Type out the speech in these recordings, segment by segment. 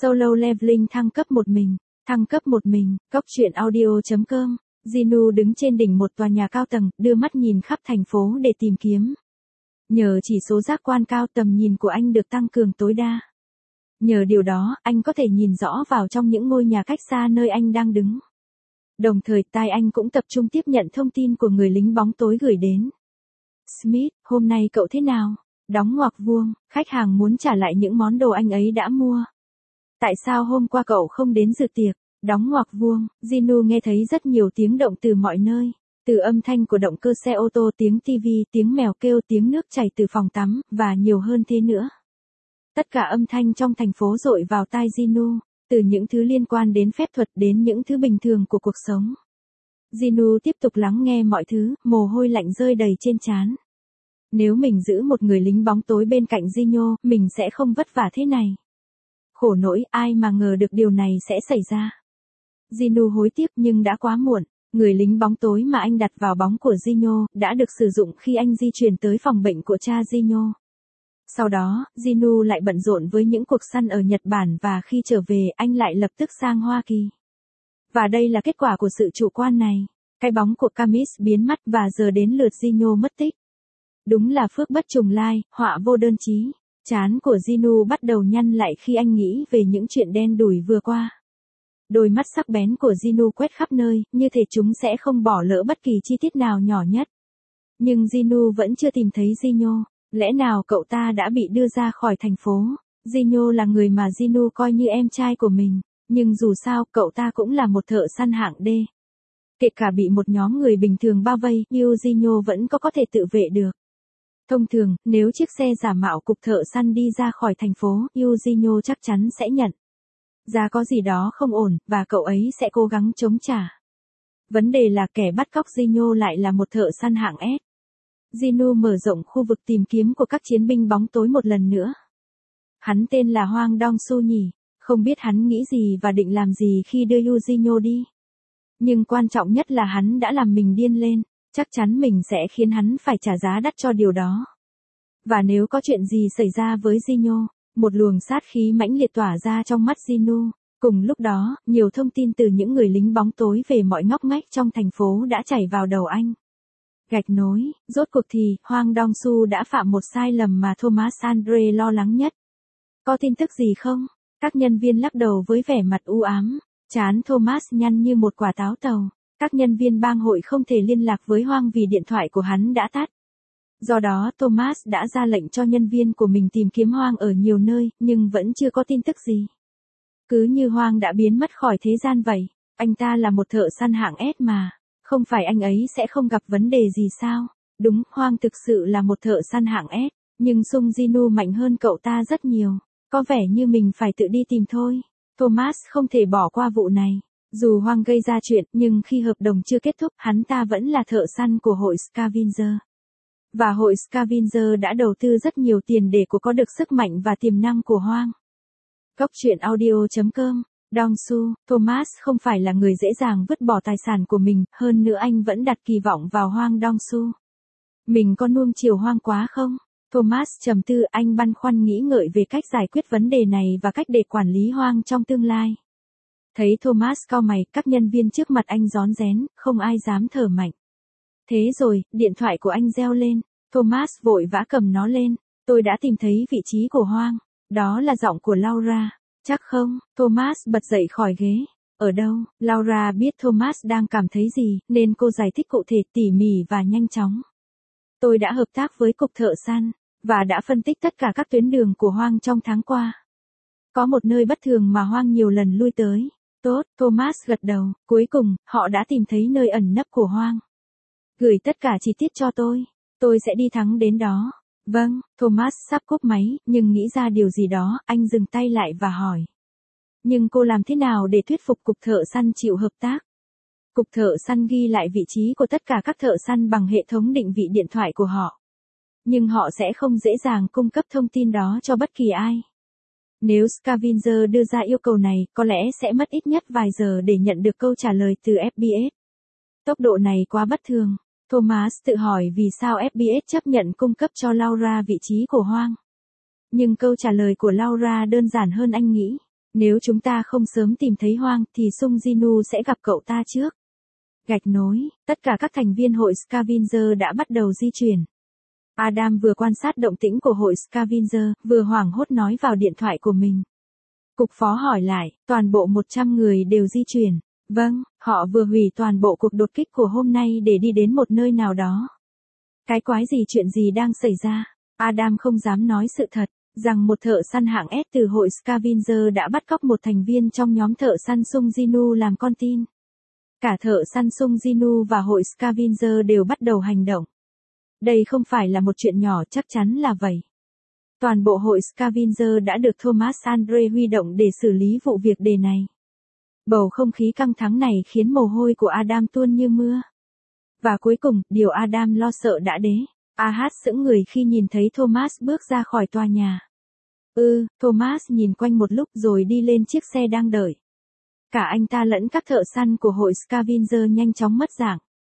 Solo Leveling thăng cấp một mình. Thăng cấp một mình, Cốc truyện audio.com. Jinu đứng trên đỉnh một tòa nhà cao tầng, đưa mắt nhìn khắp thành phố để tìm kiếm. Nhờ chỉ số giác quan cao, tầm nhìn của anh được tăng cường tối đa. Nhờ điều đó, anh có thể nhìn rõ vào trong những ngôi nhà cách xa nơi anh đang đứng. Đồng thời, tai anh cũng tập trung tiếp nhận thông tin của người lính bóng tối gửi đến. Smith, hôm nay cậu thế nào? Đóng ngoặc vuông, khách hàng muốn trả lại những món đồ anh ấy đã mua. Tại sao hôm qua cậu không đến dự tiệc? Đóng ngoặc vuông, Jinu nghe thấy rất nhiều tiếng động từ mọi nơi. Từ âm thanh của động cơ xe ô tô, tiếng tivi, tiếng mèo kêu, tiếng nước chảy từ phòng tắm, và nhiều hơn thế nữa. Tất cả âm thanh trong thành phố dội vào tai Jinu, từ những thứ liên quan đến phép thuật đến những thứ bình thường của cuộc sống. Jinu tiếp tục lắng nghe mọi thứ, mồ hôi lạnh rơi đầy trên trán. Nếu mình giữ một người lính bóng tối bên cạnh Jino, mình sẽ không vất vả thế này. Khổ nỗi, ai mà ngờ được điều này sẽ xảy ra. Jinu hối tiếc nhưng đã quá muộn. Người lính bóng tối mà anh đặt vào bóng của Jino đã được sử dụng khi anh di chuyển tới phòng bệnh của cha Jino. Sau đó, Jinu lại bận rộn với những cuộc săn ở Nhật Bản và khi trở về anh lại lập tức sang Hoa Kỳ. Và đây là kết quả của sự chủ quan này. Cái bóng của Camis biến mất và giờ đến lượt Jino mất tích. Đúng là phước bất trùng lai, họa vô đơn chí. Trán của Jinu bắt đầu nhăn lại khi anh nghĩ về những chuyện đen đủi vừa qua. Đôi mắt sắc bén của Jinu quét khắp nơi, như thể chúng sẽ không bỏ lỡ bất kỳ chi tiết nào nhỏ nhất. Nhưng Jinu vẫn chưa tìm thấy Jino. Lẽ nào cậu ta đã bị đưa ra khỏi thành phố? Jino là người mà Jinu coi như em trai của mình, nhưng dù sao cậu ta cũng là một thợ săn hạng D. Kể cả bị một nhóm người bình thường bao vây, Jino vẫn có thể tự vệ được. Thông thường, nếu chiếc xe giả mạo cục thợ săn đi ra khỏi thành phố, Jino chắc chắn sẽ nhận ra có gì đó không ổn, và cậu ấy sẽ cố gắng chống trả. Vấn đề là kẻ bắt cóc Jino lại là một thợ săn hạng S. Jinu mở rộng khu vực tìm kiếm của các chiến binh bóng tối một lần nữa. Hắn tên là Hwang Dong-su nhỉ? Không biết hắn nghĩ gì và định làm gì khi đưa Jino đi. Nhưng quan trọng nhất là hắn đã làm mình điên lên. Chắc chắn mình sẽ khiến hắn phải trả giá đắt cho điều đó. Và nếu có chuyện gì xảy ra với Jino, một luồng sát khí mãnh liệt tỏa ra trong mắt Jinu. Cùng lúc đó, nhiều thông tin từ những người lính bóng tối về mọi ngóc ngách trong thành phố đã chảy vào đầu anh. Gạch nối, rốt cuộc thì, Hwang Dong-su đã phạm một sai lầm mà Thomas Andre lo lắng nhất. Có tin tức gì không? Các nhân viên lắc đầu với vẻ mặt u ám. Trán Thomas nhăn như một quả táo tàu. Các nhân viên bang hội không thể liên lạc với Hwang vì điện thoại của hắn đã tắt. Do đó Thomas đã ra lệnh cho nhân viên của mình tìm kiếm Hwang ở nhiều nơi, nhưng vẫn chưa có tin tức gì. Cứ như Hwang đã biến mất khỏi thế gian vậy. Anh ta là một thợ săn hạng S mà. Không phải anh ấy sẽ không gặp vấn đề gì sao? Đúng, Hwang thực sự là một thợ săn hạng S, nhưng Sung Jinu mạnh hơn cậu ta rất nhiều. Có vẻ như mình phải tự đi tìm thôi. Thomas không thể bỏ qua vụ này. Dù Hwang gây ra chuyện, nhưng khi hợp đồng chưa kết thúc, hắn ta vẫn là thợ săn của hội Scavenger. Và hội Scavenger đã đầu tư rất nhiều tiền để có được sức mạnh và tiềm năng của Hwang. Cốc truyện audio.com. Dong-su, Thomas không phải là người dễ dàng vứt bỏ tài sản của mình, hơn nữa anh vẫn đặt kỳ vọng vào Hwang Dong-su. Mình có nuông chiều Hwang quá không? Thomas trầm tư, anh băn khoăn nghĩ ngợi về cách giải quyết vấn đề này và cách để quản lý Hwang trong tương lai. Thấy Thomas cau mày, các nhân viên trước mặt anh rón rén, không ai dám thở mạnh. Thế rồi, điện thoại của anh reo lên. Thomas vội vã cầm nó lên. Tôi đã tìm thấy vị trí của Hwang. Đó là giọng của Laura. Chắc không? Thomas bật dậy khỏi ghế. Ở đâu? Laura biết Thomas đang cảm thấy gì, nên cô giải thích cụ thể, tỉ mỉ và nhanh chóng. Tôi đã hợp tác với cục thợ săn, và đã phân tích tất cả các tuyến đường của Hwang trong tháng qua. Có một nơi bất thường mà Hwang nhiều lần lui tới. Tốt, Thomas gật đầu. Cuối cùng, họ đã tìm thấy nơi ẩn nấp của Hwang. Gửi tất cả chi tiết cho tôi. Tôi sẽ đi thẳng đến đó. Vâng, Thomas sắp cúp máy, nhưng nghĩ ra điều gì đó, anh dừng tay lại và hỏi. Nhưng cô làm thế nào để thuyết phục cục thợ săn chịu hợp tác? Cục thợ săn ghi lại vị trí của tất cả các thợ săn bằng hệ thống định vị điện thoại của họ. Nhưng họ sẽ không dễ dàng cung cấp thông tin đó cho bất kỳ ai. Nếu Scavenger đưa ra yêu cầu này, có lẽ sẽ mất ít nhất vài giờ để nhận được câu trả lời từ FBS. Tốc độ này quá bất thường. Thomas tự hỏi vì sao FBS chấp nhận cung cấp cho Laura vị trí của Hwang. Nhưng câu trả lời của Laura đơn giản hơn anh nghĩ. Nếu chúng ta không sớm tìm thấy Hoang thì Sung Jinu sẽ gặp cậu ta trước. Gạch nối, tất cả các thành viên hội Scavenger đã bắt đầu di chuyển. Adam vừa quan sát động tĩnh của hội Scavenger, vừa hoảng hốt nói vào điện thoại của mình. Cục phó hỏi lại, toàn bộ 100 người đều di chuyển. Vâng, họ vừa hủy toàn bộ cuộc đột kích của hôm nay để đi đến một nơi nào đó. Cái quái gì, chuyện gì đang xảy ra? Adam không dám nói sự thật, rằng một thợ săn hạng S từ hội Scavenger đã bắt cóc một thành viên trong nhóm thợ săn Sung Jinu làm con tin. Cả thợ săn Sung Jinu và hội Scavenger đều bắt đầu hành động. Đây không phải là một chuyện nhỏ, chắc chắn là vậy. Toàn bộ hội Scavenger đã được Thomas Andre huy động để xử lý vụ việc đề này. Bầu không khí căng thẳng này khiến mồ hôi của Adam tuôn như mưa. Và cuối cùng, điều Adam lo sợ đã đến. Ahad sững người khi nhìn thấy Thomas bước ra khỏi tòa nhà. Thomas nhìn quanh một lúc rồi đi lên chiếc xe đang đợi. Cả anh ta lẫn các thợ săn của hội Scavenger nhanh chóng mất dạng.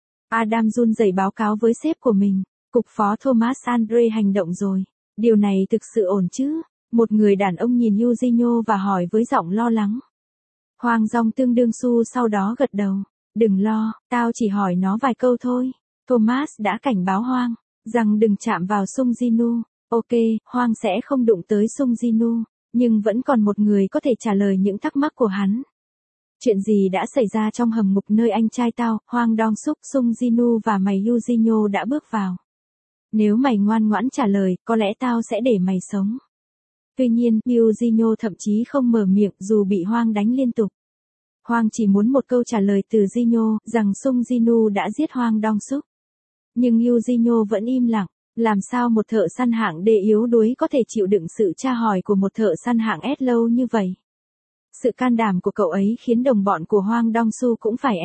Adam run rẩy báo cáo với sếp của mình. Cục phó Thomas Andre hành động rồi. Điều này thực sự ổn chứ? Một người đàn ông nhìn Eugenio và hỏi với giọng lo lắng. Hoang Dong tương đương su sau đó gật đầu. Đừng lo, tao chỉ hỏi nó vài câu thôi. Thomas đã cảnh báo Hoang, rằng đừng chạm vào Sung Jinu. Ok, Hoang sẽ không đụng tới Sung Jinu, nhưng vẫn còn một người có thể trả lời những thắc mắc của hắn. Chuyện gì đã xảy ra trong hầm ngục nơi anh trai tao, Hoang Dong Suk, Sung Jinu và mày Eugenio đã bước vào? Nếu mày ngoan ngoãn trả lời, có lẽ tao sẽ để mày sống. Tuy nhiên, Eugenio thậm chí không mở miệng dù bị Hoang đánh liên tục. Hoang chỉ muốn một câu trả lời từ Jino, rằng Sung Jinu đã giết Hoang Dong Suk. Nhưng Eugenio vẫn im lặng. Làm sao một thợ săn hạng D yếu đuối có thể chịu đựng sự tra hỏi của một thợ săn hạng S lâu như vậy? Sự can đảm của cậu ấy khiến đồng bọn của Hoang Dong Suk cũng phải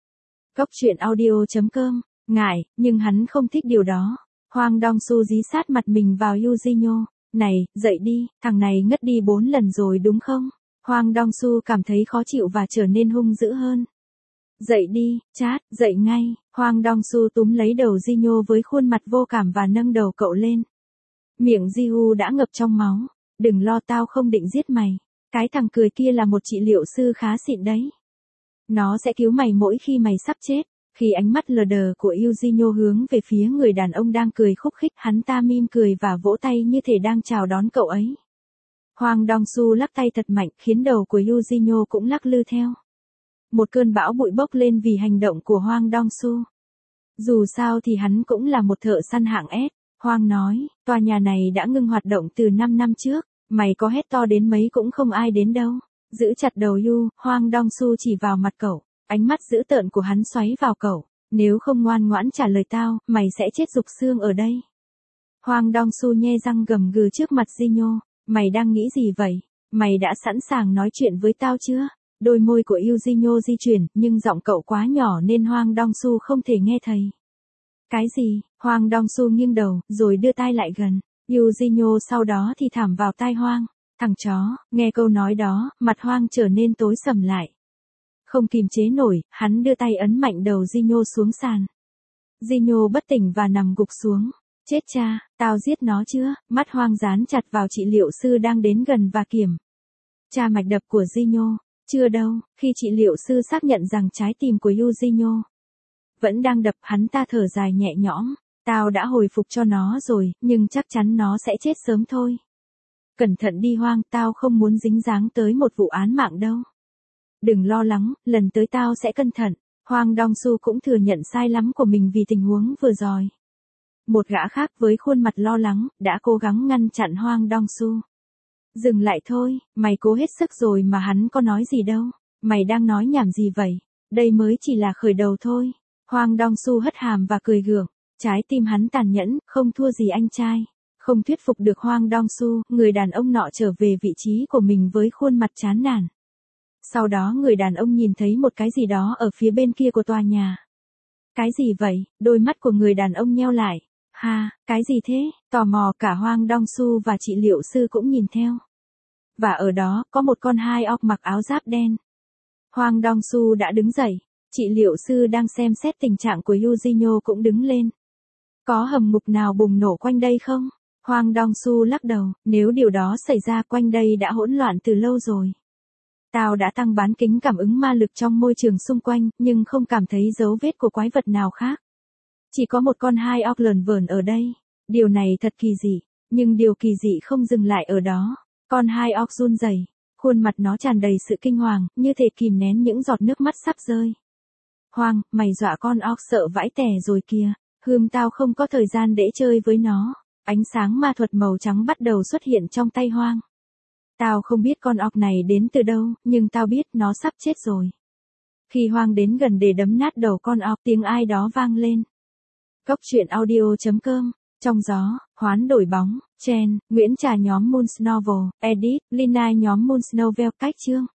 Góc truyện audio.com, ngại, nhưng hắn không thích điều đó. Hoang Dong Suk dí sát mặt mình vào Eugenio. Này, dậy đi, thằng này ngất đi 4 lần rồi đúng không? Hoang Dong Suk cảm thấy khó chịu và trở nên hung dữ hơn. Dậy đi, Chát, dậy ngay. Hoang Dong Suk túm lấy đầu Jino với khuôn mặt vô cảm và nâng đầu cậu lên. Miệng Jihu đã ngập trong máu. Đừng lo, tao không định giết mày. Cái thằng cười kia là một trị liệu sư khá xịn đấy. Nó sẽ cứu mày mỗi khi mày sắp chết. Khi ánh mắt lờ đờ của Eugenio hướng về phía người đàn ông đang cười khúc khích, hắn ta mỉm cười và vỗ tay như thể đang chào đón cậu ấy. Hoang Dong Suk lắc tay thật mạnh khiến đầu của Eugenio cũng lắc lư theo. Một cơn bão bụi bốc lên vì hành động của Hoang Dong Suk. Dù sao thì hắn cũng là một thợ săn hạng S. Hoang nói, tòa nhà này đã ngưng hoạt động từ 5 năm trước, mày có hét to đến mấy cũng không ai đến đâu. Giữ chặt đầu Hoang Dong Suk chỉ vào mặt cậu, ánh mắt dữ tợn của hắn xoáy vào cậu. Nếu không ngoan ngoãn trả lời tao, mày sẽ chết rục xương ở đây. Hoang Dong Suk nhe răng gầm gừ trước mặt Jino. Mày đang nghĩ gì vậy? Mày đã sẵn sàng nói chuyện với tao chưa? Đôi môi của Eugenio di chuyển, nhưng giọng cậu quá nhỏ nên Hoang Dong Suk không thể nghe thấy. Cái gì? Hoang Dong Suk nghiêng đầu, rồi đưa tai lại gần. Eugenio sau đó thì thảm vào tai Hoang. Thằng chó, nghe câu nói đó, mặt Hoang trở nên tối sầm lại. Không kìm chế nổi, hắn đưa tay ấn mạnh đầu Jino xuống sàn. Jino bất tỉnh và nằm gục xuống. Chết cha, tao giết nó chưa? Mắt Hoang dán chặt vào trị liệu sư đang đến gần và kiểm tra mạch đập của Jino. Chưa đâu, khi trị liệu sư xác nhận rằng trái tim của Eugenio vẫn đang đập, hắn ta thở dài nhẹ nhõm. Tao đã hồi phục cho nó rồi, nhưng chắc chắn nó sẽ chết sớm thôi. Cẩn thận đi Hoang, tao không muốn dính dáng tới một vụ án mạng đâu. Đừng lo lắng, lần tới tao sẽ cẩn thận. Hoang Dong Suk cũng thừa nhận sai lắm của mình vì tình huống vừa rồi. Một gã khác với khuôn mặt lo lắng, đã cố gắng ngăn chặn Hoang Dong Suk. Dừng lại thôi, mày cố hết sức rồi mà hắn có nói gì đâu. Mày đang nói nhảm gì vậy? Đây mới chỉ là khởi đầu thôi. Hoang Dong Suk hất hàm và cười gượng. Trái tim hắn tàn nhẫn, không thua gì anh trai. Không thuyết phục được Hoang Dong Suk, người đàn ông nọ trở về vị trí của mình với khuôn mặt chán nản. Sau đó người đàn ông nhìn thấy một cái gì đó ở phía bên kia của tòa nhà. Cái gì vậy? Đôi mắt của người đàn ông nheo lại. Ha, cái gì thế? Tò mò, cả Hoang Dong Suk và trị liệu sư cũng nhìn theo. Và ở đó, có một con hai óc mặc áo giáp đen. Hoang Dong Suk đã đứng dậy. Trị liệu sư đang xem xét tình trạng của Eugenio cũng đứng lên. Có hầm ngục nào bùng nổ quanh đây không? Hoang Dong Suk lắc đầu, nếu điều đó xảy ra quanh đây đã hỗn loạn từ lâu rồi. Tao đã tăng bán kính cảm ứng ma lực trong môi trường xung quanh, nhưng không cảm thấy dấu vết của quái vật nào khác. Chỉ có một con hai óc lởn vởn ở đây. Điều này thật kỳ dị, nhưng điều kỳ dị không dừng lại ở đó. Con hai óc run rẩy, khuôn mặt nó tràn đầy sự kinh hoàng, như thể kìm nén những giọt nước mắt sắp rơi. Hoang, mày dọa con óc sợ vãi tè rồi kìa. Tao không có thời gian để chơi với nó. Ánh sáng ma thuật màu trắng bắt đầu xuất hiện trong tay Hoang. Tao không biết con óc này đến từ đâu, nhưng tao biết nó sắp chết rồi. Khi Hoang đến gần để đấm nát đầu con óc, tiếng ai đó vang lên. Cốc truyện audio.com. Trong gió, Hoán đổi bóng, Chen, Nguyễn Trà nhóm Moons Novel, Edit, Lina nhóm Moons Novel cách chương.